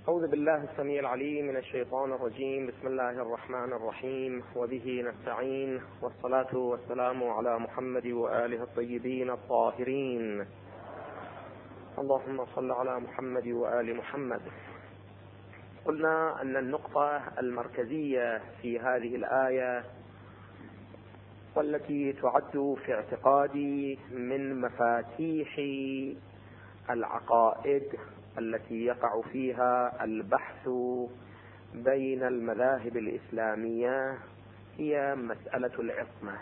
أعوذ بالله السميع العليم من الشيطان الرجيم. بسم الله الرحمن الرحيم، وبه نستعين، والصلاة والسلام على محمد وآله الطيبين الطاهرين. اللهم صل على محمد وآل محمد. قلنا أن النقطة المركزية في هذه الآية، والتي تعد في اعتقادي من مفاتيح العقائد التي يقع فيها البحث بين المذاهب الإسلامية، هي مسألة العصمة.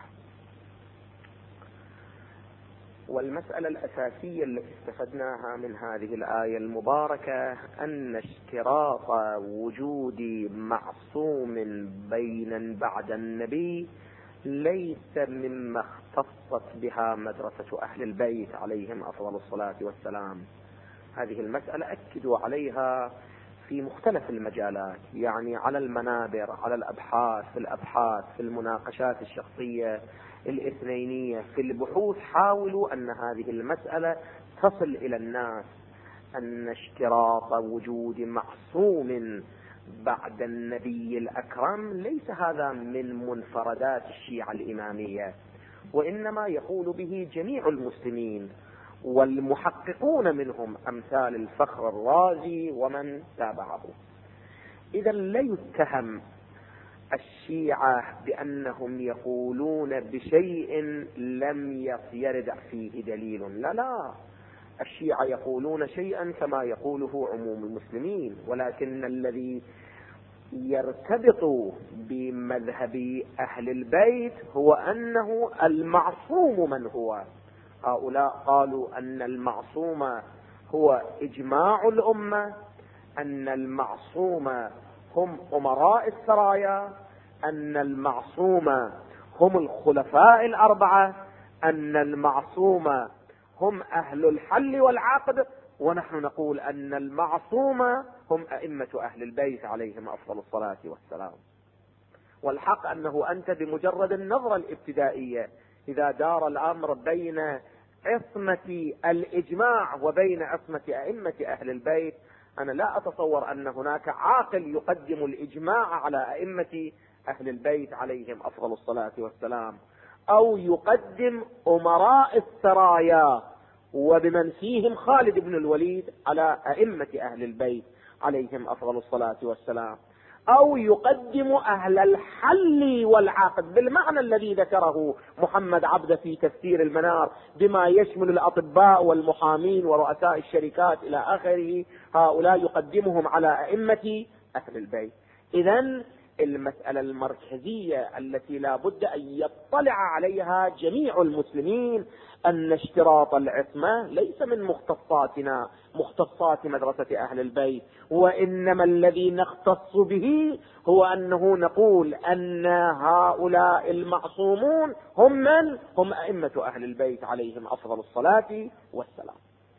والمسألة الأساسية التي استفدناها من هذه الآية المباركة أن اشتراط وجود معصوم بين بعد النبي ليس مما اختصت بها مدرسة أهل البيت عليهم أفضل الصلاة والسلام. هذه المسألة أكدوا عليها في مختلف المجالات، يعني على المنابر، على الأبحاث، في المناقشات الشخصية الاثنينية، في البحوث، حاولوا أن هذه المسألة تصل إلى الناس، أن اشتراط وجود معصوم بعد النبي الأكرم ليس هذا من منفردات الشيعة الإمامية، وإنما يقول به جميع المسلمين والمحققون منهم أمثال الفخر الرازي ومن تابعه. إذا لا يتهم الشيعة بأنهم يقولون بشيء لم يرد فيه دليل، لا، الشيعة يقولون شيئا كما يقوله عموم المسلمين، ولكن الذي يرتبط بمذهب أهل البيت هو أنه المعصوم من هو. هؤلاء قالوا أن المعصوم هو إجماع الأمة، أن المعصوم هم أمراء السرايا، أن المعصوم هم الخلفاء الأربعة، أن المعصوم هم أهل الحل والعقد، ونحن نقول أن المعصوم هم أئمة أهل البيت عليهم أفضل الصلاة والسلام. والحق أنه أنت بمجرد النظرة الابتدائية إذا دار الأمر بين عصمة الإجماع وبين عصمة أئمة أهل البيت، أنا لا أتصور أن هناك عاقل يقدم الإجماع على أئمة أهل البيت عليهم أفضل الصلاة والسلام، أو يقدم أمراء السرايا وبمن فيهم خالد بن الوليد على أئمة أهل البيت عليهم أفضل الصلاة والسلام، أو يقدم أهل الحل والعقد بالمعنى الذي ذكره محمد عبده في تفسير المنار، بما يشمل الأطباء والمحامين ورؤساء الشركات إلى آخره، هؤلاء يقدمهم على أئمة أهل البيت. إذن المسألة المركزية التي لا بد أن يطلع عليها جميع المسلمين أن اشتراط العصمة ليس من مختصاتنا، مختصات مدرسة أهل البيت، وإنما الذي نختص به هو أنه نقول أن هؤلاء المعصومون هم من؟ هم أئمة أهل البيت عليهم أفضل الصلاة والسلام.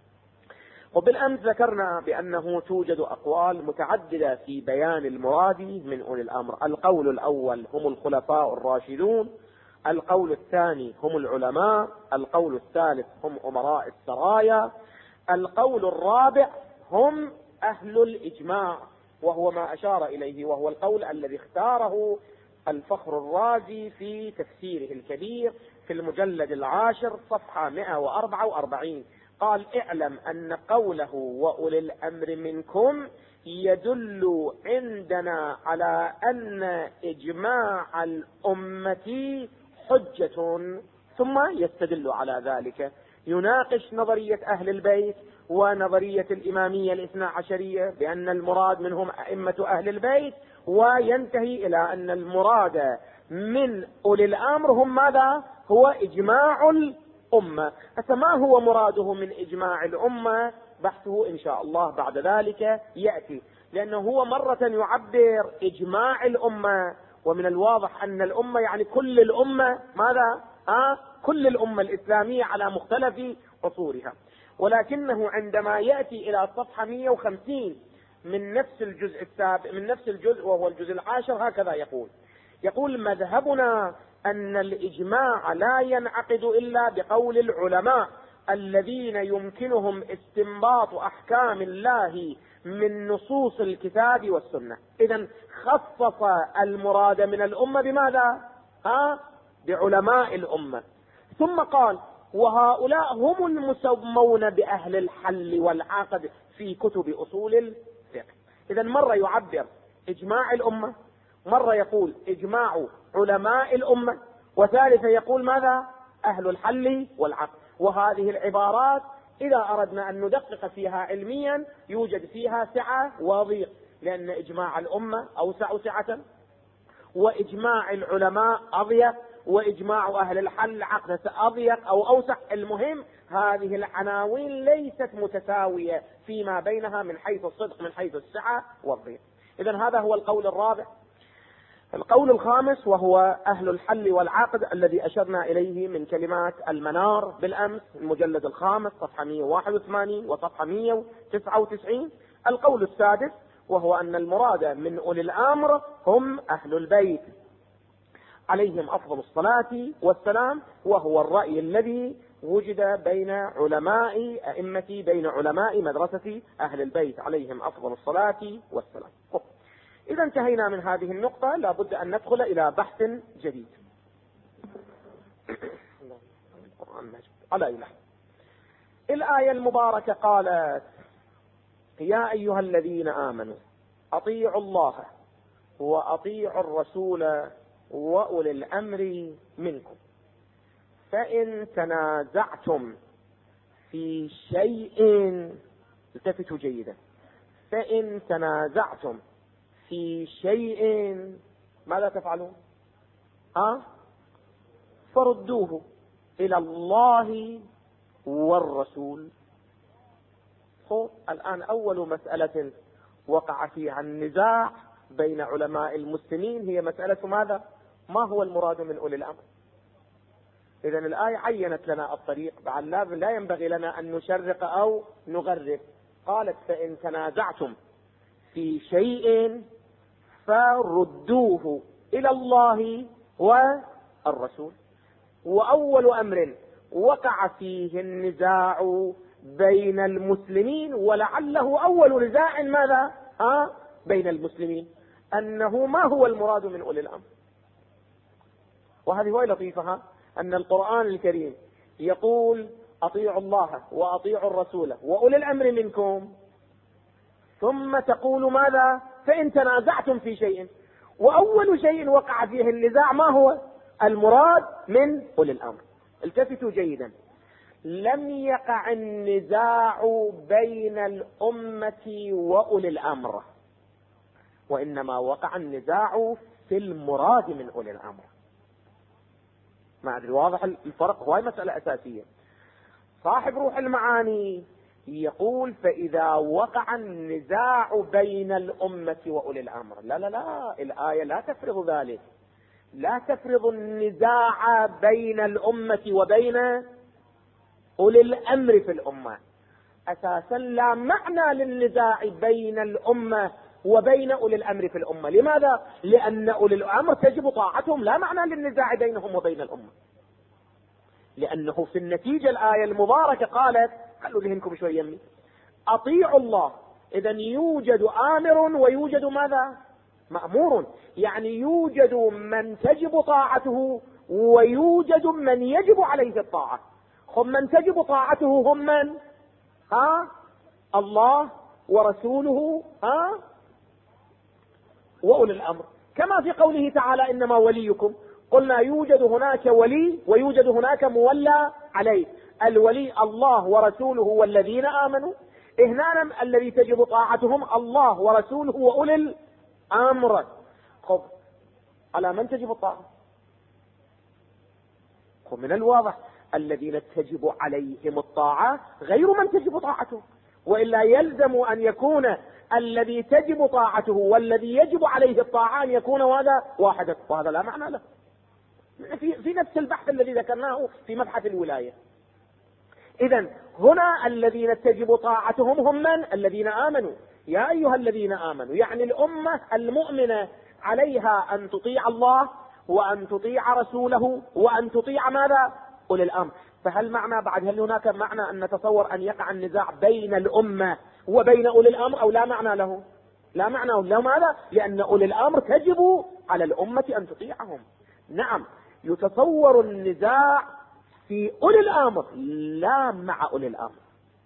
وبالأمس ذكرنا بأنه توجد أقوال متعددة في بيان المراد من أولي الأمر. القول الأول هم الخلفاء الراشدون، القول الثاني هم العلماء، القول الثالث هم أمراء السرايا، القول الرابع هم أهل الإجماع، وهو ما أشار إليه، وهو القول الذي اختاره الفخر الرازي في تفسيره الكبير في المجلد 10 صفحة 144. قال: اعلم أن قوله وأولي الأمر منكم يدل عندنا على أن إجماع الأمة حجة، ثم يستدل على ذلك، يناقش نظرية أهل البيت ونظرية الإمامية الاثنى عشرية بأن المراد منهم أئمة أهل البيت، وينتهي إلى أن المراد من أولي الأمر هم ماذا؟ هو إجماع الأمة. فما هو مراده من إجماع الأمة؟ بحثه إن شاء الله بعد ذلك يأتي، لأنه هو مرة يعبر إجماع الأمة، ومن الواضح أن الأمة يعني كل الأمة، ماذا؟ كل الأمة الإسلامية على مختلف عصورها. ولكنه عندما يأتي إلى صفحة 150 من نفس الجزء السابق، من نفس الجزء وهو الجزء 10، هكذا يقول: مذهبنا أن الإجماع لا ينعقد إلا بقول العلماء الذين يمكنهم استنباط أحكام الله من نصوص الكتاب والسنة. إذن خصص المراد من الأمة بماذا؟ بعلماء الأمة. ثم قال وهؤلاء هم المسمون بأهل الحل والعقد في كتب أصول الفقه. إذن مرة يعبر إجماع الأمة، مرة يقول إجماع علماء الأمة، وثالثا يقول ماذا؟ أهل الحل والعقد. وهذه العبارات إذا أردنا أن ندقق فيها علميا يوجد فيها سعة وضيق، لأن إجماع الأمة أوسع سعة، وإجماع العلماء أضيق، وإجماع أهل الحل عقد أضيق أو أوسع. المهم هذه العناوين ليست متساوية فيما بينها من حيث الصدق، من حيث السعة والضيق. إذن هذا هو القول الرابع. القول الخامس وهو أهل الحل والعقد الذي أشرنا إليه من كلمات المنار بالأمس، المجلد الخامس صفحة 181 وصفحة 199. القول السادس وهو أن المراد من أولي الأمر هم أهل البيت عليهم أفضل الصلاة والسلام، وهو الرأي الذي وجد بين علماء أئمة، بين علماء مدرسة أهل البيت عليهم أفضل الصلاة والسلام. إذا انتهينا من هذه النقطة لابد أن ندخل إلى بحث جديد. على إله الآية المباركة قالت يا أيها الذين آمنوا أطيعوا الله وأطيعوا الرسول وأولي الأمر منكم فإن تنازعتم في شيء، التفتوا جيدا، فإن تنازعتم في شيء ماذا تفعلون؟ فردوه إلى الله والرسول. الآن أول مسألة وقع فيها النزاع بين علماء المسلمين هي مسألة ماذا؟ ما هو المراد من أولي الأمر؟ إذن الآية عينت لنا الطريق، بعد لا ينبغي لنا أن نشرق أو نغرب. قالت فإن تنازعتم في شيء فردوه إلى الله والرسول. وأول أمر وقع فيه النزاع بين المسلمين، ولعله أول نزاع ماذا؟ بين المسلمين، أنه ما هو المراد من أولي الأمر. وهذه هو لطيفها أن القرآن الكريم يقول أطيعوا الله وأطيعوا الرسول وأولي الأمر منكم، ثم تقول ماذا؟ فإن تنازعتم في شيء. وأول شيء وقع فيه النزاع ما هو؟ المراد من أولي الأمر. التفتوا جيدا، لم يقع النزاع بين الأمة وأولي الأمر، وإنما وقع النزاع في المراد من أولي الأمر. ما أدري واضح الفرق؟ هو مسألة أساسية. صاحب روح المعاني يقول فإذا وقع النزاع بين الأمة وأولي الأمر، لا لا لا، الآية لا تفرض ذلك، لا تفرض النزاع بين الأمة وبين أولي الأمر في الأمة. أساسا لا معنى للنزاع بين الأمة وبين أولي الأمر في الأمة. لماذا؟ لأن أولي الأمر تجب طاعتهم، لا معنى للنزاع بينهم وبين الأمة، لأنه في النتيجة الآية المباركة قالت، خلوا ذهنكم شوي يمي، أطيعوا الله. إذا يوجد آمر ويوجد ماذا؟ مأمور، يعني يوجد من تجب طاعته ويوجد من يجب عليه الطاعة. هم من تجب طاعته هم من؟ الله ورسوله وأولي الأمر، كما في قوله تعالى إنما وليكم. قلنا يوجد هناك ولي ويوجد هناك مولى عليه. الولي الله ورسوله والذين آمنوا، هنا الذي تجب طاعتهم الله ورسوله وأولي الأمر. خب على من تجب الطاعة؟ خب من الواضح الذين تجب عليهم الطاعة غير من تجب طاعته، وإلا يلزم أن يكون الذي تجب طاعته والذي يجب عليه الطاعة أن يكون هذا واحدا، وهذا لا معنى له في نفس البحث الذي ذكرناه في مبحث الولاية. إذن هنا الذين تجب طاعتهم هم من؟ الذين آمنوا. يا أيها الذين آمنوا، يعني الأمة المؤمنة عليها أن تطيع الله وأن تطيع رسوله وأن تطيع ماذا؟ أولي الأمر. فهل معنى بعد، هل هناك معنى أن نتصور أن يقع النزاع بين الأمة وبين أولي الأمر أو لا معنى له؟ لا معنى له. ماذا؟ لأن أولي الأمر تجب على الأمة أن تطيعهم. نعم، يتصور النزاع في أولي الأمر لا مع أولي الأمر،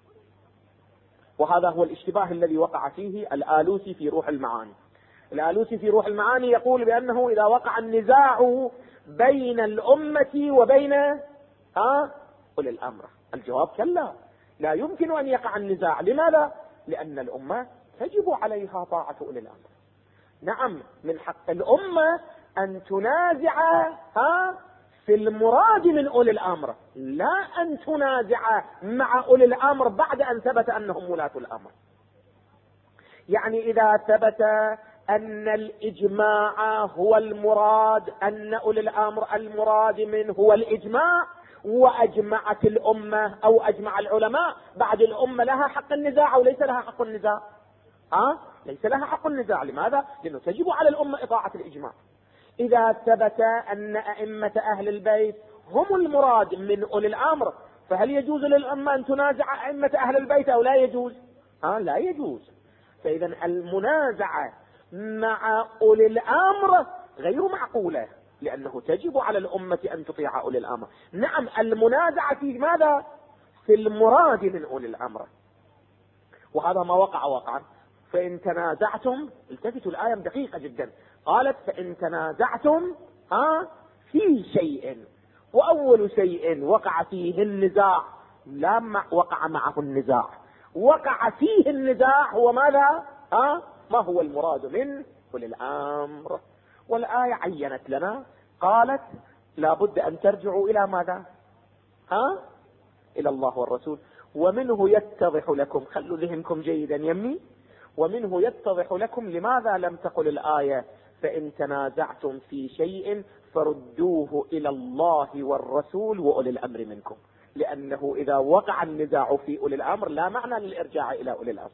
وهذا هو الاشتباه الذي وقع فيه الآلوسي في روح المعاني. الآلوسي في روح المعاني يقول بأنه إذا وقع النزاع بين الأمة وبين أولي الأمر، الجواب كلا، لا يمكن أن يقع النزاع. لماذا؟ لأن الأمة تجب عليها طاعة أولي الأمر. نعم، من حق الأمة أن تنازع في المراد من أولي الأمر، لا أن تنازع مع أولي الأمر بعد أن ثبت أنهم ولاة الأمر. يعني إذا ثبت أن الإجماع هو المراد، أن أولي الأمر المراد منه هو الإجماع، وأجمعت الأمة أو أجمع العلماء، بعد الأمة لها حق النزاع أو ليس لها حق النزاع؟ ليس لها حق النزاع. لماذا؟ لأنه تجب على الأمة إطاعة الإجماع. إذا ثبت أن أئمة أهل البيت هم المراد من أولي الأمر، فهل يجوز للأمة أن تنازع أئمة أهل البيت أو لا يجوز؟ لا يجوز. فإذا المنازعة مع أولي الأمر غير معقولة، لأنه تجب على الأمة أن تطيع أولي الأمر. نعم، المنازعة في ماذا؟ في المراد من أولي الأمر، وهذا ما وقع واقعا. فإن تنازعتم، التفتوا الآية دقيقة جدا، قالت فإن تنازعتم في شيء، وأول شيء وقع فيه النزاع لا وقع معه النزاع، وقع فيه النزاع هو ماذا؟ ما هو المراد من أولي الأمر. والآية عينت لنا، قالت لا بد أن ترجعوا إلى ماذا؟ إلى الله والرسول. ومنه يتضح لكم، خلوا ذهنكم جيدا يمي، ومنه يتضح لكم لماذا لم تقل الآية فإن تنازعتم في شيء فردوه إلى الله والرسول وأولي الأمر منكم، لأنه إذا وقع النزاع في أولي الأمر لا معنى للإرجاع إلى أولي الأمر.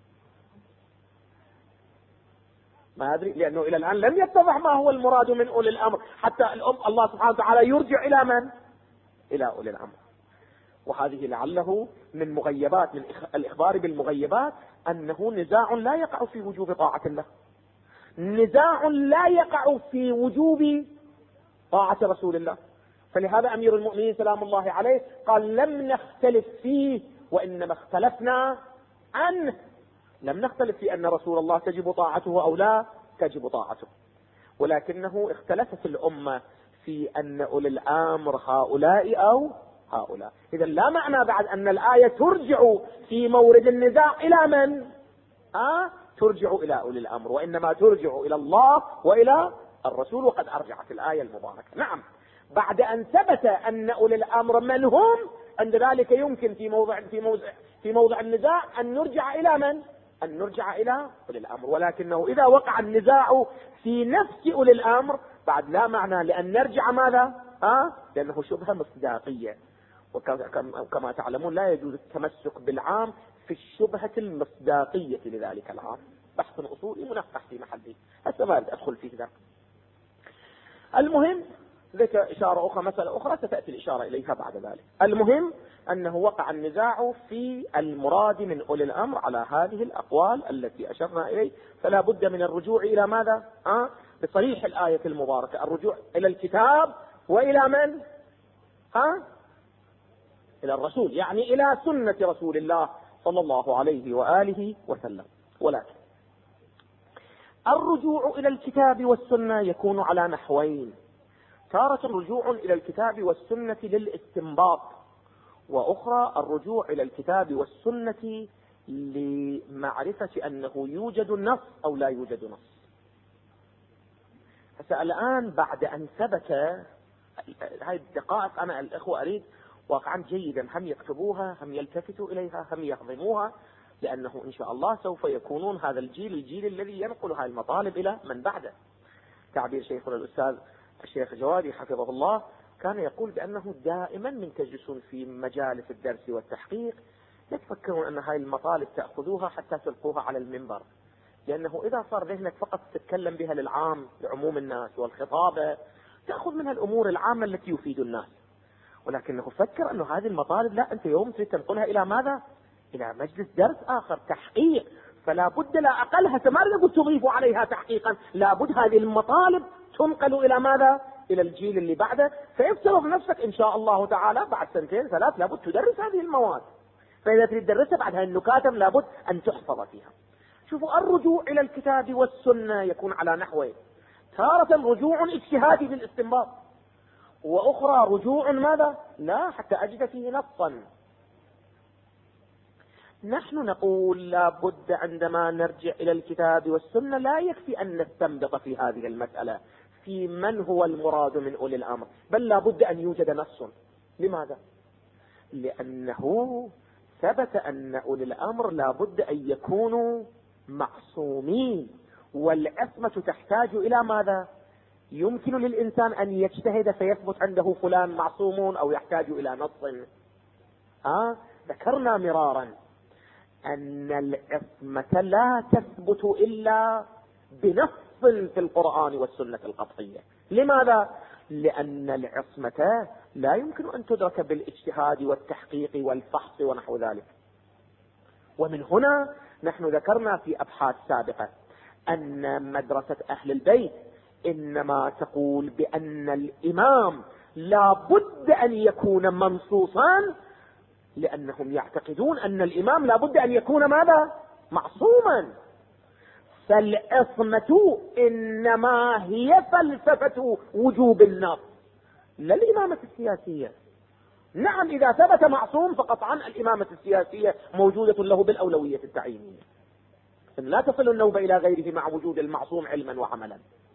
ما أدري، لأنه إلى الآن لم يتضح ما هو المراد من أولي الأمر، حتى الله سبحانه وتعالى يرجع إلى من؟ إلى أولي الأمر. وهذه لعله من مغيبات، من الإخبار بالمغيبات، أنه نزاع لا يقع في وجوب طاعة الله، نزاع لا يقع في وجوب طاعة رسول الله. فلهذا أمير المؤمنين سلام الله عليه قال لم نختلف فيه، وإنما اختلفنا عنه. لم نختلف في أن رسول الله تجب طاعته أو لا تجب طاعته، ولكنه اختلفت الأمة في أن أولي الأمر هؤلاء أو هؤلاء. إذا لا معنى بعد أن الآية ترجع في مورد النزاع إلى من؟ ترجع إلى أولي الأمر، وإنما ترجع إلى الله وإلى الرسول، وقد أرجعت الآية المباركة. نعم، بعد أن ثبت أن أولي الأمر من هم، عند ذلك يمكن في موضع النزاع أن نرجع إلى من؟ أن نرجع إلى أولي الأمر. ولكنه إذا وقع النزاع في نفس أولي الأمر بعد لا معنى لأن نرجع ماذا؟ لأنه شبهة مصداقية، وكما تعلمون لا يجوز التمسك بالعام في الشبهة المصداقية لذلك العام. بحث أصولي منقح في محله، هسه ما أدخل فيه ذلك. المهم ذكر إشارة أخرى، مسألة أخرى ستأتي الإشارة إليها بعد ذلك. المهم أنه وقع النزاع في المراد من أولي الأمر على هذه الأقوال التي أشرنا إليه، فلا بد من الرجوع إلى ماذا؟ بصريح الآية المباركة، الرجوع إلى الكتاب وإلى من؟ إلى الرسول، يعني إلى سنة رسول الله صلى الله عليه وآله وسلم. ولكن الرجوع إلى الكتاب والسنة يكون على نحوين: تارة الرجوع إلى الكتاب والسنة للاستنباط، وأخرى الرجوع إلى الكتاب والسنة لمعرفة أنه يوجد نص أو لا يوجد نص. الآن بعد أن ثبت هذه الدقائق، أنا الأخوة أريد واقعا جيدا هم يكتبوها، هم يلتفتوا إليها، هم يهضموها، لأنه إن شاء الله سوف يكونون هذا الجيل الذي ينقل هذه المطالب إلى من بعده. تعبير شيخنا الأستاذ الشيخ جوادي حفظه الله كان يقول بأنه دائما من تجلسون في مجالس الدرس والتحقيق لا تفكرون أن هذه المطالب تأخذوها حتى تلقوها على المنبر، لأنه إذا صار ذهنك فقط تتكلم بها للعام لعموم الناس والخطابة تأخذ منها الأمور العامة التي يفيد الناس، ولكنه فكر أنه هذه المطالب لا، أنت يوم تريد تنقلها إلى ماذا؟ إلى مجلس درس آخر تحقيق، فلا بد لا أقل هسه ما نقول تضيف عليها تحقيقا، لا بد هذه المطالب تنقل إلى ماذا؟ إلى الجيل اللي بعده. فافترض نفسك إن شاء الله تعالى بعد 2 3 لابد تدرس هذه المواد، فإذا تريد تدرسها بعد هذه النكاتم لابد أن تحفظ فيها. شوفوا الرجوع إلى الكتاب والسنة يكون على نحوين: تارة رجوع اجتهادي بالاستنباط، وأخرى رجوع ماذا؟ لا حتى أجد فيه نصا. نحن نقول لا بد عندما نرجع إلى الكتاب والسنة لا يكفي أن نستنبط في هذه المسألة في من هو المراد من أولي الأمر، بل لا بد أن يوجد نص. لماذا؟ لأنه ثبت أن أولي الأمر لا بد أن يكونوا معصومين، والعصمة تحتاج إلى ماذا؟ يمكن للإنسان أن يجتهد فيثبت عنده فلان معصومون، أو يحتاج إلى نص. ذكرنا مرارا أن العصمة لا تثبت إلا بنص في القرآن والسنة القطعية. لماذا؟ لأن العصمة لا يمكن أن تدرك بالاجتهاد والتحقيق والفحص ونحو ذلك. ومن هنا نحن ذكرنا في أبحاث سابقة أن مدرسة أهل البيت إنما تقول بأن الإمام لا بد أن يكون منصوصا، لأنهم يعتقدون أن الإمام لا بد أن يكون ماذا؟ معصوما. فالعصمة إنما هي فلسفة وجوب النص، لا الإمامة السياسية. نعم إذا ثبت معصوم فقطعا الإمامة السياسية موجودة له بالأولوية التعيينية، لا تصل النوبة إلى غيره مع وجود المعصوم علما وعملا.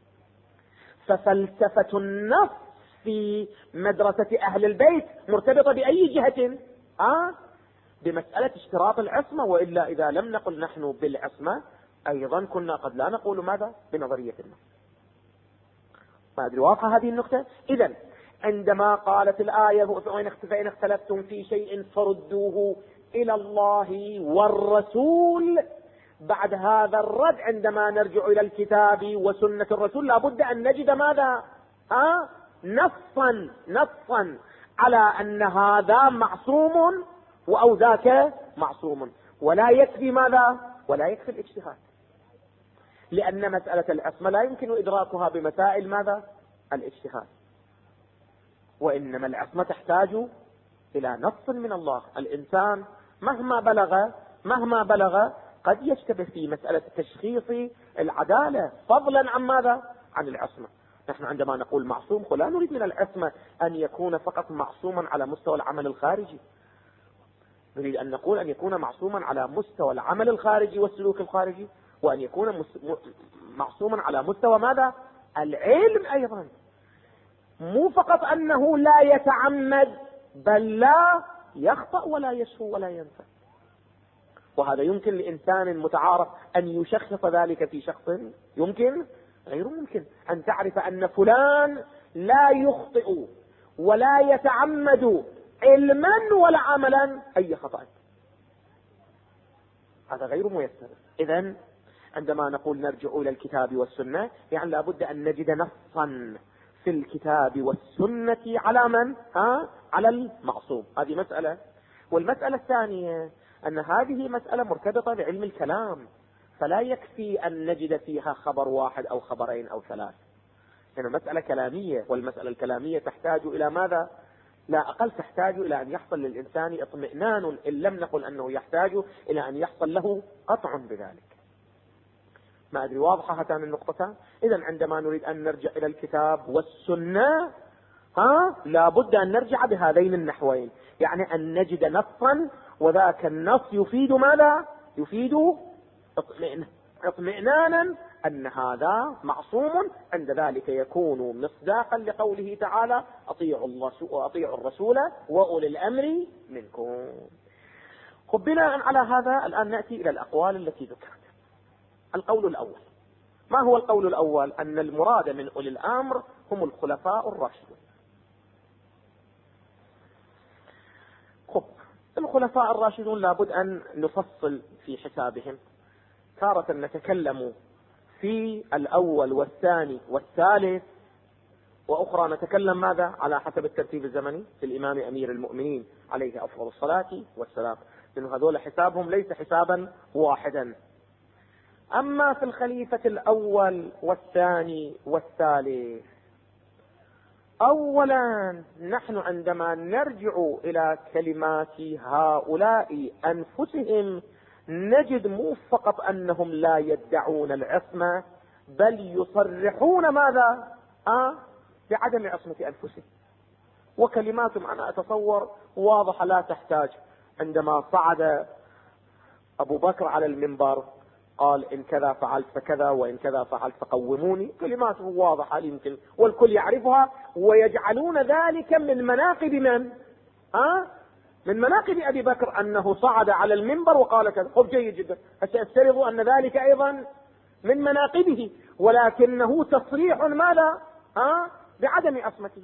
ففلسفة النص في مدرسة أهل البيت مرتبطة بأي جهة؟ بمسألة اشتراط العصمة، وإلا إذا لم نقل نحن بالعصمة أيضا كنا قد لا نقول ماذا؟ بنظرية النص. ما أدري واضحة هذه النقطة؟ إذن عندما قالت الآية فإن اختلفتم في شيء فردوه إلى الله والرسول، بعد هذا الرد عندما نرجع إلى الكتاب وسنة الرسول لابد أن نجد ماذا؟ نصا على أن هذا معصوم أو ذاك معصوم. ولا يكفي ماذا؟ ولا يكفي الاجتهاد، لأن مسألة العصمة لا يمكن إدراكها بمسائل ماذا؟ الاجتهاد. وإنما العصمة تحتاج إلى نص من الله. الإنسان مهما بلغ قد يشتبه في مسألة تشخيص العدالة فضلا عن ماذا؟ عن العصمة. نحن عندما نقول معصوم لا نريد من العصمة أن يكون فقط معصوما على مستوى العمل الخارجي، نريد أن نقول أن يكون معصوما على مستوى العمل الخارجي والسلوك الخارجي، وأن يكون معصوما على مستوى ماذا؟ العلم أيضا. مو فقط أنه لا يتعمد، بل لا يخطأ ولا يسهو ولا ينسى. وهذا يمكن لإنسان متعارف أن يشخص ذلك في شخص؟ يمكن؟ غير ممكن. أن تعرف أن فلان لا يخطئ ولا يتعمد علما ولا عملا أي خطأ، هذا غير ميسر. إذن عندما نقول نرجع إلى الكتاب والسنة يعني لابد أن نجد نصا في الكتاب والسنة على من؟ على المعصوم. هذه مسألة. والمسألة الثانية أن هذه مسألة مرتبطة بعلم الكلام، فلا يكفي أن نجد فيها خبر واحد أو خبرين أو 3، لأنها مسألة كلامية، والمسألة الكلامية تحتاج إلى ماذا؟ لا أقل تحتاج إلى أن يحصل للإنسان اطمئنان، إن لم نقل أنه يحتاج إلى أن يحصل له قطع بذلك. ما أدري واضحة هاتان النقطتان؟ إذن عندما نريد أن نرجع إلى الكتاب والسنة لابد أن نرجع بهذين النحوين، يعني أن نجد نصا، وذاك النص يفيد ماذا؟ يفيد اطمئنانا أن هذا معصوم. عند ذلك يكون مصداقا لقوله تعالى أطيعوا الرسول وأولي الأمر منكم. بناء على هذا الآن نأتي إلى الأقوال التي ذكرت. القول الأول، ما هو القول الأول؟ أن المراد من أولي الأمر هم الخلفاء الراشدون. الخلفاء الراشدون لابد أن نفصل في حسابهم. تارة نتكلم في الأول والثاني والثالث، وأخرى نتكلم ماذا؟ على حسب الترتيب الزمني في الإمام أمير المؤمنين عليه أفضل الصلاة والسلام. لأن هذول حسابهم ليس حسابا واحدا. أما في الخليفة الأول والثاني والثالث، أولا نحن عندما نرجع إلى كلمات هؤلاء أنفسهم نجد مو فقط أنهم لا يدعون العصمة، بل يصرحون ماذا؟ بعدم عصمة أنفسهم. وكلماتهم أنا أتصور واضحة لا تحتاج. عندما صعد أبو بكر على المنبر قال إن كذا فعلت فكذا وإن كذا فعلت فقوموني، كلماته واضحة يمكن والكل يعرفها، ويجعلون ذلك من مناقب من؟ من مناقب أبي بكر أنه صعد على المنبر وقال كذا. خب جيد جدا، سأفترض أن ذلك أيضا من مناقبه، ولكنه تصريح ماذا؟ بعدم عصمته.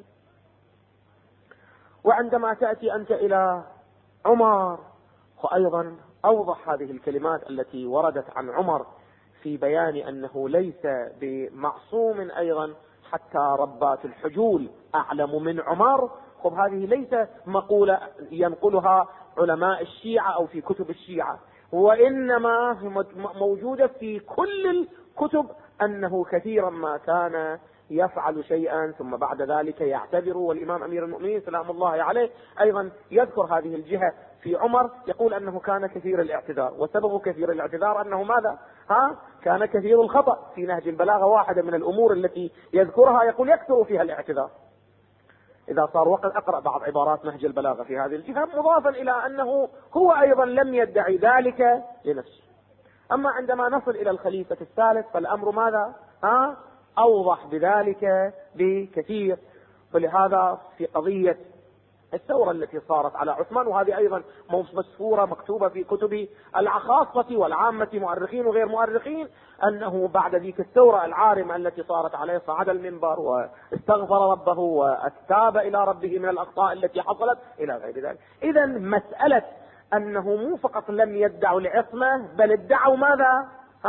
وعندما تأتي أنت إلى عمر وأيضا أوضح هذه الكلمات التي وردت عن عمر في بيان أنه ليس بمعصوم أيضا، حتى ربات الحجول أعلم من عمر. خب هذه ليس مقولة ينقلها علماء الشيعة أو في كتب الشيعة، وإنما موجودة في كل الكتب أنه كثيرا ما كان يفعل شيئا ثم بعد ذلك يعتذر. والإمام أمير المؤمنين سلام الله عليه أيضا يذكر هذه الجهة في عمر، يقول أنه كان كثير الاعتذار، وسبب كثير الاعتذار أنه ماذا؟ كان كثير الخطأ. في نهج البلاغة واحدة من الأمور التي يذكرها يقول يكثر فيها الاعتذار. إذا صار وقت أقرأ بعض عبارات نهج البلاغة في هذه الجهة، مضافا إلى أنه هو أيضا لم يدعي ذلك لنفسه. أما عندما نصل إلى الخليفة الثالث فالأمر ماذا؟ أوضح بذلك بكثير. ولهذا في قضية الثورة التي صارت على عثمان، وهذه أيضا مسفورة مكتوبة في كتب الخاصة والعامة مؤرخين وغير مؤرخين، أنه بعد ذيك الثورة العارمة التي صارت عليه صعد المنبر واستغفر ربه وأتاب إلى ربه من الأخطاء التي حصلت إلى غير ذلك. إذا مسألة أنه مو فقط لم يدعوا العصمة بل ادعوا ماذا؟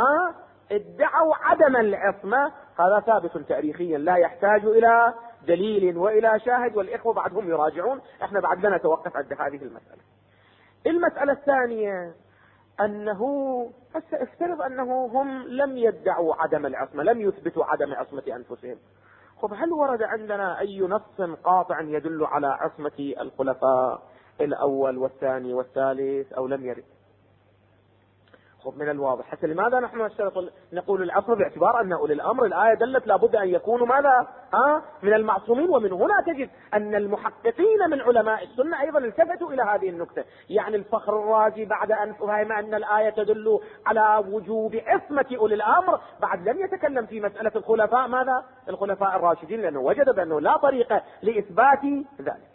ادعوا عدم العصمة. هذا ثابت تاريخيا لا يحتاج إلى دليل وإلى شاهد، والإخوة بعدهم يراجعون. احنا بعد لا نتوقف عند هذه المسألة. المسألة الثانية أنه افترض أنه هم لم يدعوا عدم العصمة، لم يثبتوا عدم عصمة أنفسهم. خب هل ورد عندنا أي نص قاطع يدل على عصمة الخلفاء الأول والثاني والثالث أو لم يرد؟ خب من الواضح حتى لماذا نحن نقول العصر؟ باعتبار أن أولي الأمر الآية دلت لابد أن يكونوا ماذا؟ من المعصومين. ومن هنا تجد أن المحققين من علماء السنة أيضا التفتوا إلى هذه النقطة. يعني الفخر الرازي بعد أن فهم أن الآية تدل على وجوب عصمة أولي الأمر بعد لم يتكلم في مسألة الخلفاء ماذا؟ الخلفاء الراشدين، لأنه وجد بأنه لا طريقة لإثبات ذلك.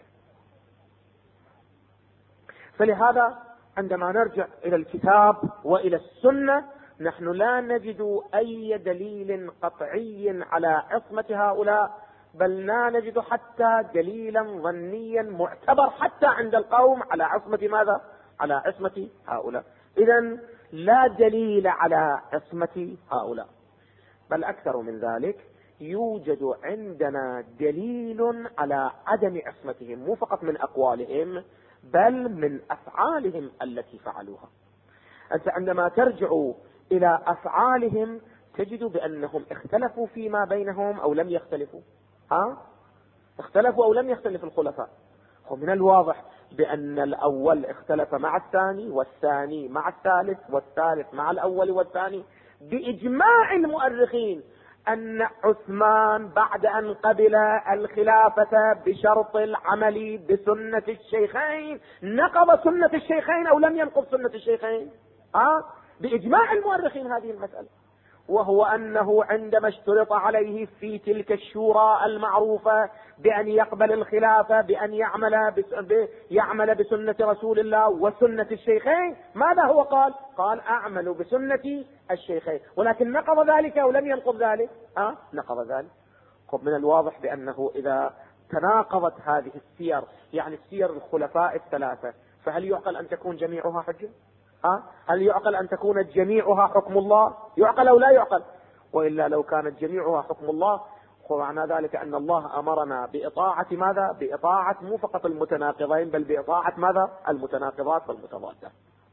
فلهذا عندما نرجع إلى الكتاب وإلى السنة نحن لا نجد أي دليل قطعي على عصمة هؤلاء، بل لا نجد حتى دليلا ظنيا معتبر حتى عند القوم على عصمة ماذا؟ على عصمة هؤلاء. إذن لا دليل على عصمة هؤلاء، بل أكثر من ذلك يوجد عندنا دليل على عدم عصمتهم، مو فقط من أقوالهم بل من أفعالهم التي فعلوها. أنت عندما ترجع إلى أفعالهم تجد بأنهم اختلفوا فيما بينهم أو لم يختلفوا. اختلفوا أو لم يختلف الخلفاء؟ ومن الواضح بأن الأول اختلف مع الثاني، والثاني مع الثالث، والثالث مع الأول والثاني، بإجماع المؤرخين أن عثمان بعد أن قبل الخلافة بشرط العمل بسنة الشيخين نقض سنة الشيخين أو لم ينقض سنة الشيخين؟ بإجماع المؤرخين هذه المسألة. وهو أنه عندما اشترط عليه في تلك الشورى المعروفة بأن يقبل الخلافة بأن يعمل بسنة رسول الله وسنة الشيخين، ماذا هو قال؟ قال أعمل بسنة الشيخين، ولكن نقض ذلك أو لم ينقض ذلك؟ نقض ذلك. خب من الواضح بأنه إذا تناقضت هذه السير، يعني السير الخلفاء الثلاثة، فهل يعقل أن تكون جميعها حجة؟ هل يعقل أن تكون جميعها حكم الله؟ يعقل أو لا يعقل؟ وإلا لو كانت جميعها حكم الله ومعنى ذلك أن الله أمرنا بإطاعة ماذا؟ بإطاعة مو فقط المتناقضين بل بإطاعة ماذا؟ المتناقضات والمتضادة.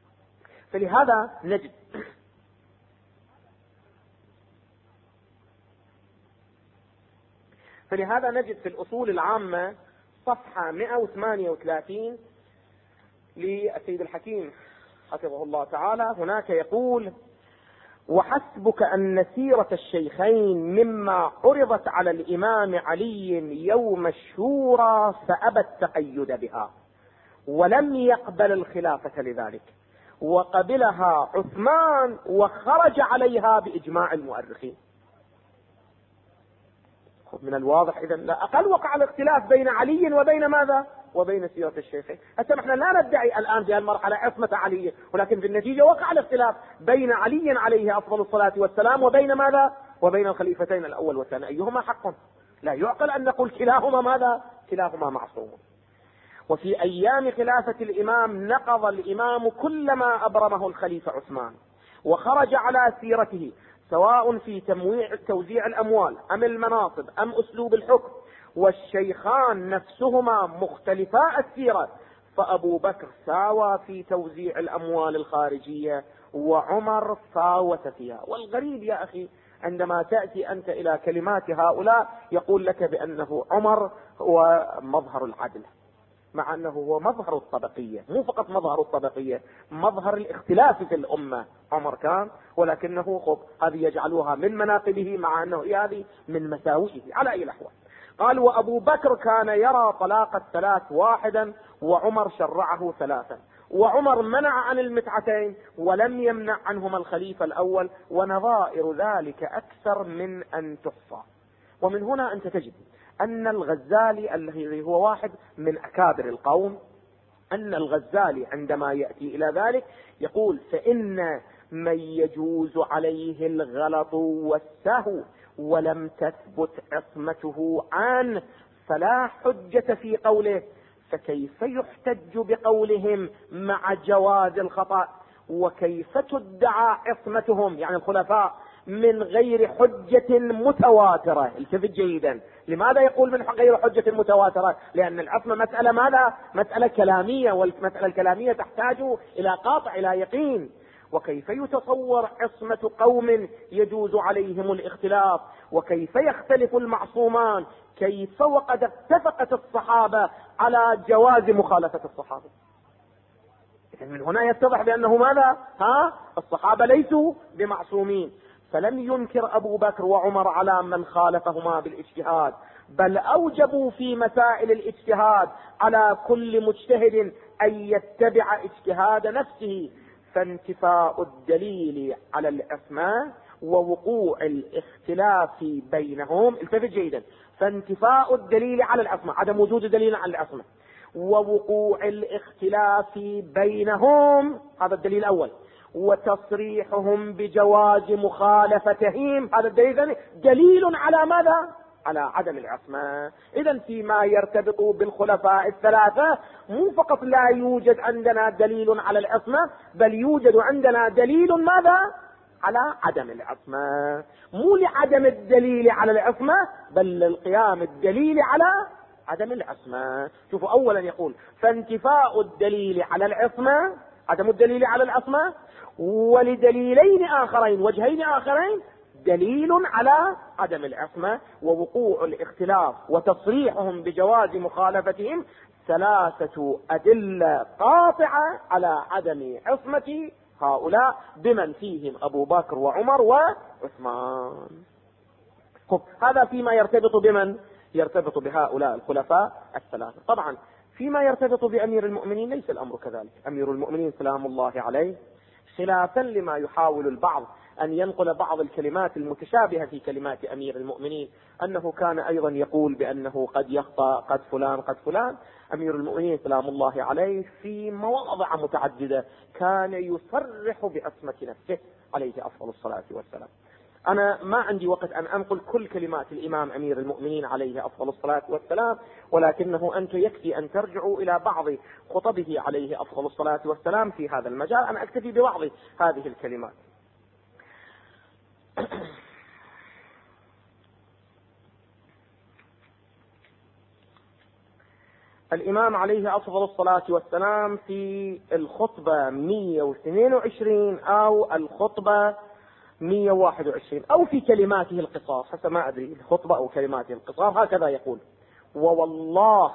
فلهذا نجد في الأصول العامة صفحة 138 للسيد الحكيم حفظه الله تعالى، هناك يقول: وحسبك أن سيرة الشيخين مما عرضت على الإمام علي يوم الشورى فأبى التقيد بها ولم يقبل الخلافة لذلك، وقبلها عثمان وخرج عليها بإجماع المؤرخين. من الواضح إذن لا أقل وقع الاختلاف بين علي وبين ماذا؟ وبين سيرة الشيخين. حتى نحن لا ندعي الآن في المرحلة عصمة علي، ولكن في النتيجة وقع الاختلاف بين علي عليه أفضل الصلاة والسلام وبين ماذا؟ وبين الخليفتين الأول والثاني، أيهما حق؟ لا يعقل أن نقول كلاهما ماذا؟ كلاهما معصوم. وفي أيام خلافة الإمام نقض الإمام كل ما أبرمه الخليفة عثمان وخرج على سيرته، سواء في توزيع الأموال أم المناصب أم أسلوب الحكم، والشيخان نفسهما مختلفا السيرة، فأبو بكر ساوى في توزيع الأموال الخارجية وعمر ساوت فيها. والغريب يا أخي عندما تأتي أنت إلى كلمات هؤلاء يقول لك بأنه عمر هو مظهر العدل، مع أنه هو مظهر الطبقية، مو فقط مظهر الطبقية، مظهر الاختلاف في الأمة عمر كان، ولكنه هذه يجعلوها من مناقبه مع أنه هذه من مساوئه. على أي الأحوال قال: وأبو بكر كان يرى طلاق الثلاث واحدا وعمر شرعه ثلاثا، وعمر منع عن المتعتين ولم يمنع عنهما الخليفة الأول، ونظائر ذلك أكثر من أن تحصى. ومن هنا أنت تجد أن الغزالي الذي هو واحد من أكابر القوم، أن الغزالي عندما يأتي إلى ذلك يقول: فإن من يجوز عليه الغلط والسهو ولم تثبت عصمته عنه فلا حجة في قوله، فكيف يحتج بقولهم مع جواز الخطأ؟ وكيف تدعى عصمتهم يعني الخلفاء من غير حجة متواترة؟ التفت جيدا، لماذا يقول من غير حجة متواترة؟ لأن العصمة مسألة ماذا؟ مسألة كلامية، والمسألة الكلامية تحتاج إلى قاطع، إلى يقين. وكيف يتصور عصمة قوم يجوز عليهم الاختلاف؟ وكيف يختلف المعصومان؟ كيف وقد اتفقت الصحابة على جواز مخالفة الصحابة؟ من هنا يتضح بأنه ماذا؟ الصحابة ليسوا بمعصومين. فلم ينكر أبو بكر وعمر على من خالفهما بالاجتهاد، بل أوجبوا في مسائل الاجتهاد على كل مجتهد أن يتبع اجتهاد نفسه، فانتفاء الدليل على العصمة ووقوع الاختلاف بينهم، التفت جيدا، فانتفاء الدليل على العصمة، عدم وجود دليل على العصمة، ووقوع الاختلاف بينهم، هذا الدليل الأول، وتصريحهم بجواز مخالفتهم، هذا الدليل، دليل على ماذا؟ على عدم العصمة. إذن فيما يرتبط بالخلفاء الثلاثة مو فقط لا يوجد عندنا دليل على العصمة، بل يوجد عندنا دليل ماذا؟ على عدم العصمة. مو لعدم الدليل على العصمة، بل للقيام الدليل على عدم العصمة. شوفوا، أولا يقول: فانتفاء الدليل على العصمة، عدم الدليل على العصمة، ولدليلين آخرين، وجهين آخرين، دليل على عدم العصمة، ووقوع الاختلاف وتصريحهم بجواز مخالفتهم، ثلاثة أدلة قاطعة على عدم عصمة هؤلاء بمن فيهم أبو بكر وعمر وعثمان. هذا فيما يرتبط بمن؟ يرتبط بهؤلاء الخلفاء الثلاثة. طبعا فيما يرتبط بأمير المؤمنين ليس الأمر كذلك. أمير المؤمنين سلام الله عليه، خلافا لما يحاول البعض أن ينقل بعض الكلمات المتشابهة في كلمات أمير المؤمنين، أنه كان أيضا يقول بأنه قد يخطأ، قد فلان قد فلان. أمير المؤمنين سلام الله عليه في مواضع متعددة كان يصرح بعصمة نفسه عليه أفضل الصلاة والسلام. أنا ما عندي وقت أن أنقل كل كلمات الإمام أمير المؤمنين عليه أفضل الصلاة والسلام، ولكنه أنت يكفي أن ترجعوا إلى بعض خطبه عليه أفضل الصلاة والسلام في هذا المجال. أنا أكتفي ببعض هذه الكلمات. الإمام عليه أفضل الصلاة والسلام في الخطبة 122 أو الخطبة 121 أو في كلماته القصار، حسب ما أدري الخطبة أو كلماته القصار، هكذا يقول: ووالله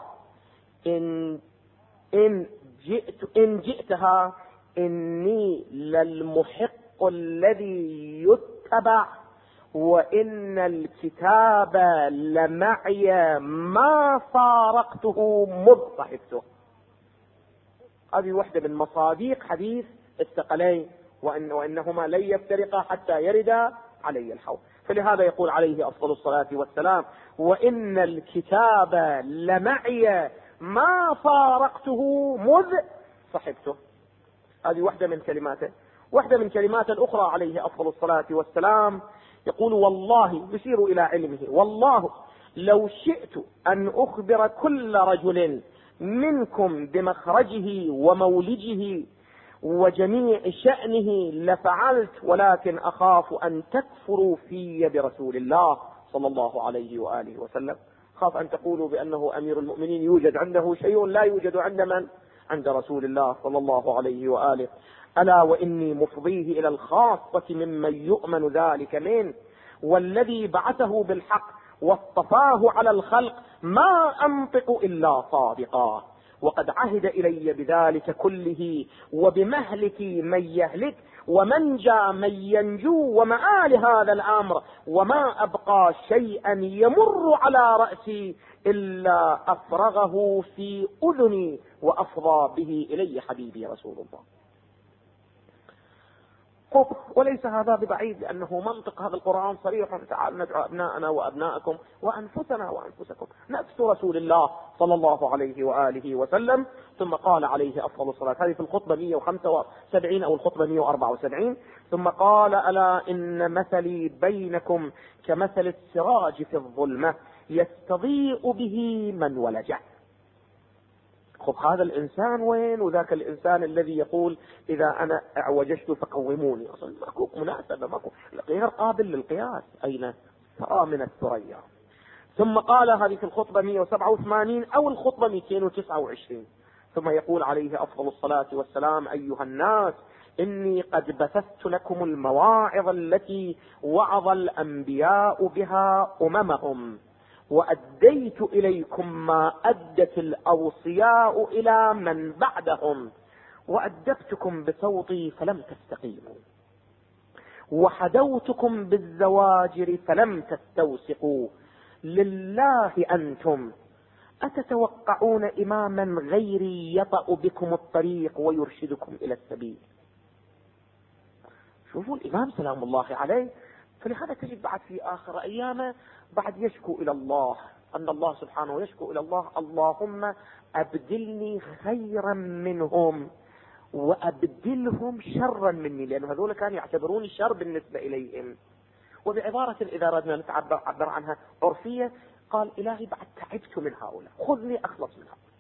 إن جئتها إني للمحق الذي يتبع، وإن الكتاب لمعي ما فارقته مذ صحبته. هذه واحدة من مصاديق حديث الثقلين، وإنهما لن يفترقا حتى يردا علي الحوض. فلهذا يقول عليه أفضل الصلاة والسلام: وإن الكتاب لمعي ما فارقته مذ صحبته. هذه واحدة من كلماته. واحدة من كلمات الأخرى عليه أفضل الصلاة والسلام يقول: والله، يشير إلى علمه، والله لو شئت أن أخبر كل رجل منكم بمخرجه ومولجه وجميع شأنه لفعلت، ولكن أخاف أن تكفروا في برسول الله صلى الله عليه وآله وسلم. خاف أن تقولوا بأنه أمير المؤمنين يوجد عنده شيء لا يوجد عند من؟ عند رسول الله صلى الله عليه وآله. ألا وإني مفضيه إلى الخاصة ممن يؤمن ذلك منه، والذي بعثه بالحق واصطفاه على الخلق ما أنطق إلا صادقا، وقد عهد إلي بذلك كله، وبمهلك من يهلك ومنجى من ينجو، ومآل هذا الأمر، وما أبقى شيئا يمر على رأسي إلا أفرغه في أذني وأفضى به إلي حبيبي رسول الله. وليس هذا ببعيد، لأنه منطق هذا القرآن صريح: تعالوا ندعو أبناءنا وأبناءكم وأنفسنا وأنفسكم، نفس رسول الله صلى الله عليه وآله وسلم. ثم قال عليه أفضل الصلاة، هذه في الخطبة 175 أو الخطبة 174، ثم قال: ألا إن مثلي بينكم كمثل السراج في الظلمة يستضيء به من ولجه. هذا الإنسان وين؟ وذاك الإنسان الذي يقول: إذا أنا اعوججت فقوموني. أصلا ماكو مناسبة، ماكو غير قابل للقياس. أين ترى من الثريا؟ ثم قال، هذه في الخطبة 187 أو الخطبة 229، ثم يقول عليه أفضل الصلاة والسلام: أيها الناس، إني قد بثثت لكم المواعظ التي وعظ الأنبياء بها أممهم، وأديت إليكم ما أدت الأوصياء إلى من بعدهم، وأدبتكم بصوتي فلم تستقيموا، وحدوتكم بالزواجر فلم تستوثقوا. لله أنتم أتتوقعون إماما غيري يطأ بكم الطريق ويرشدكم إلى السبيل؟ شوفوا الإمام سلام الله عليه. فلهذا تجد بعد في آخر أيامه بعد يشكو إلى الله، أن الله سبحانه يشكو إلى الله: اللهم أبدلني خيرا منهم وأبدلهم شرا مني، لأن هذول كانوا يعتبرون الشر بالنسبة إليهم. وبعبارة إذا أردنا نعبر عنها عرفية، قال: إلهي بعد تعبت من هؤلاء، خذني أخلص من هؤلاء.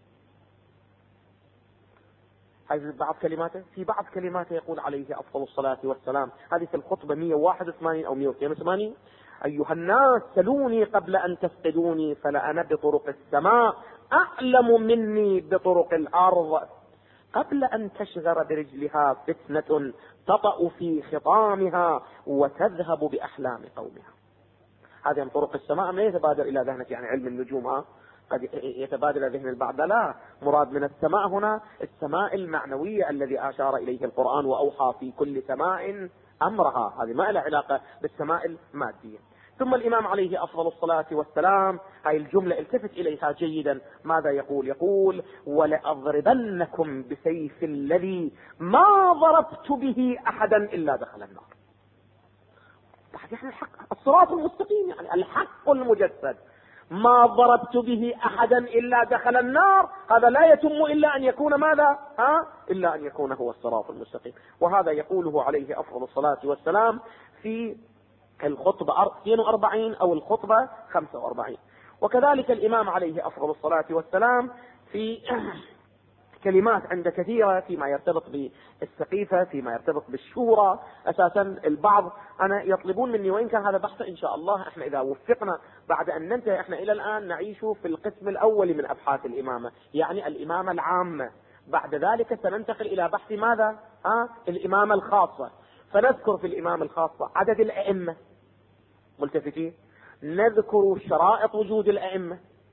هذه بعض كلماته. في بعض كلماته يقول عليه أفضل الصلاة والسلام، هذه في الخطبة 181 أو 182: أيها الناس، سلوني قبل أن تفقدوني، فلأنا بطرق السماء أعلم مني بطرق الأرض، قبل أن تشغر برجلها فتنة تطأ في خطامها وتذهب بأحلام قومها. هذه من طرق السماء. ما يتبادر إلى ذهنك يعني علم النجوم، قد يتبادر إلى ذهن البعض. لا، مراد من السماء هنا السماء المعنوية الذي أشار إليه القرآن: وأوحى في كل سماء أمرها. هذه ما لها علاقة بالسماء المادية. ثم الإمام عليه أفضل الصلاة والسلام، هاي الجملة التفت إليها جيدا، ماذا يقول؟ يقول: ولأضربنكم بسيف الذي ما ضربت به أحدا إلا دخل النار. يعني الحق، الصراط المستقيم، يعني الحق المجسد، ما ضربت به أحدا إلا دخل النار. هذا لا يتم إلا أن يكون ماذا؟ إلا أن يكون هو الصراط المستقيم. وهذا يقوله عليه أفضل الصلاة والسلام في الخطبة 42 أو الخطبة 45. وكذلك الإمام عليه أفضل الصلاة والسلام في كلمات عند كثيرة فيما يرتبط بالسقيفة، فيما يرتبط بالشورى. أساسا البعض أنا يطلبون مني، وإن كان هذا بحث إن شاء الله احنا إذا وفقنا بعد أن ننتهي، احنا إلى الآن نعيش في القسم الأول من أبحاث الإمامة، يعني الإمامة العامة. بعد ذلك سننتقل إلى بحث ماذا؟ الإمامة الخاصة. فنذكر في الإمامة الخاصة عدد الأئمة، ملتفتين، نذكر شرائط وجود الأئمة،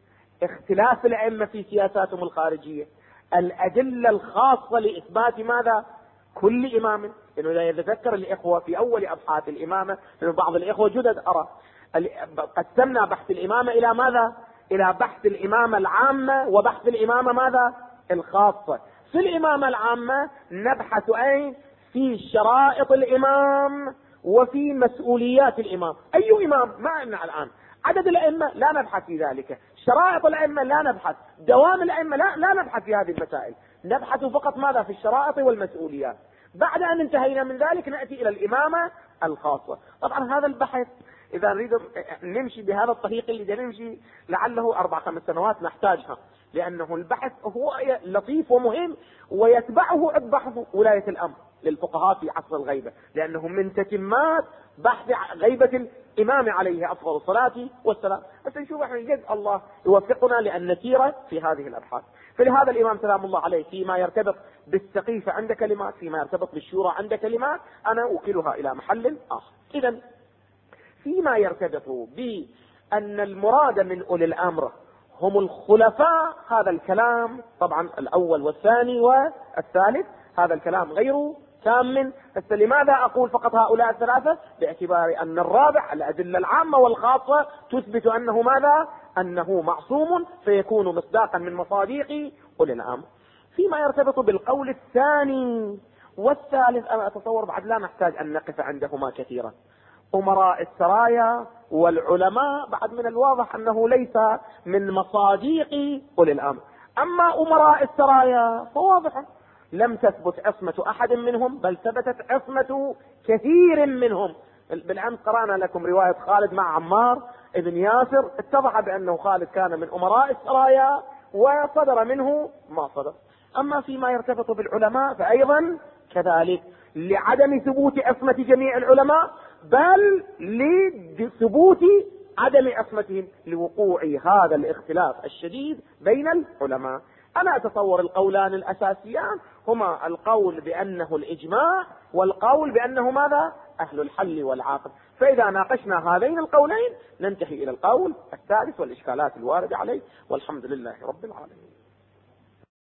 اختلاف الأئمة في سياساتهم الخارجية، الأدلة الخاصة لإثبات ماذا؟ كل إمام. إنه إذا يتذكر الإخوة في أول أبحاث الإمامة، لأن بعض الإخوة جدد أرى قسمنا بحث الإمامة إلى ماذا؟ إلى بحث الإمامة العامة وبحث الإمامة ماذا؟ الخاصة. في الإمامة العامة نبحث أين؟ في شرائط الإمام وفي مسؤوليات الإمام. أي إمام؟ ما أمنع الآن. عدد الأئمة لا نبحث في ذلك، شرائط الأئمة لا نبحث، دوام الأئمة لا نبحث في هذه المسائل، نبحث فقط ماذا؟ في الشرائط والمسؤوليات. بعد أن انتهينا من ذلك نأتي إلى الإمامة الخاصة. طبعا هذا البحث إذا نريد نمشي بهذا الطريق اللي نمشي لعله 4-5 سنوات نحتاجها، لأنه البحث هو لطيف ومهم، ويتبعه بحث ولاية الأمر للفقهاء في عصر الغيبة، لأنه من تتمات بحث غيبة الإمام عليه أفضل الصلاة والسلام. بس نشوف احنا جد الله يوفقنا لأن نسير في هذه الأبحاث. فلهذا الإمام سلام الله عليه فيما يرتبط بالسقيفة عند كلمات، فيما يرتبط بالشورى عند كلمات، أنا أوكلها إلى محل آخر. إذن فيما يرتبط بأن المراد من أولي الأمر هم الخلفاء، هذا الكلام طبعا الأول والثاني والثالث هذا الكلام غير تام. بس لماذا أقول فقط هؤلاء الثلاثة؟ باعتبار أن الرابع الأدلة العامة والخاصة تثبت أنه ماذا؟ أنه معصوم، فيكون مصداقا من مصاديق أولي الأمر. فيما يرتبط بالقول الثاني والثالث أنا أتصور بعد لا نحتاج أن نقف عندهما كثيرا. أمراء السرايا والعلماء بعد من الواضح أنه ليس من مصاديق أولي الأمر. أما أمراء السرايا فواضح لم تثبت عصمة أحد منهم، بل ثبتت عصمة كثير منهم. بالأمس قرأنا لكم رواية خالد مع عمار ابن ياسر، اتضح بأنه خالد كان من أمراء السرايا وصدر منه ما صدر. أما فيما يرتبط بالعلماء فأيضا كذلك، لعدم ثبوت عصمة جميع العلماء، بل لثبوت عدم عصمتهم لوقوع هذا الاختلاف الشديد بين العلماء. أنا أتصور القولان الأساسيان هما القول بأنه الإجماع والقول بأنه ماذا؟ أهل الحل والعقد. فإذا ناقشنا هذين القولين ننتهي إلى القول الثالث والإشكالات الواردة عليه، والحمد لله رب العالمين.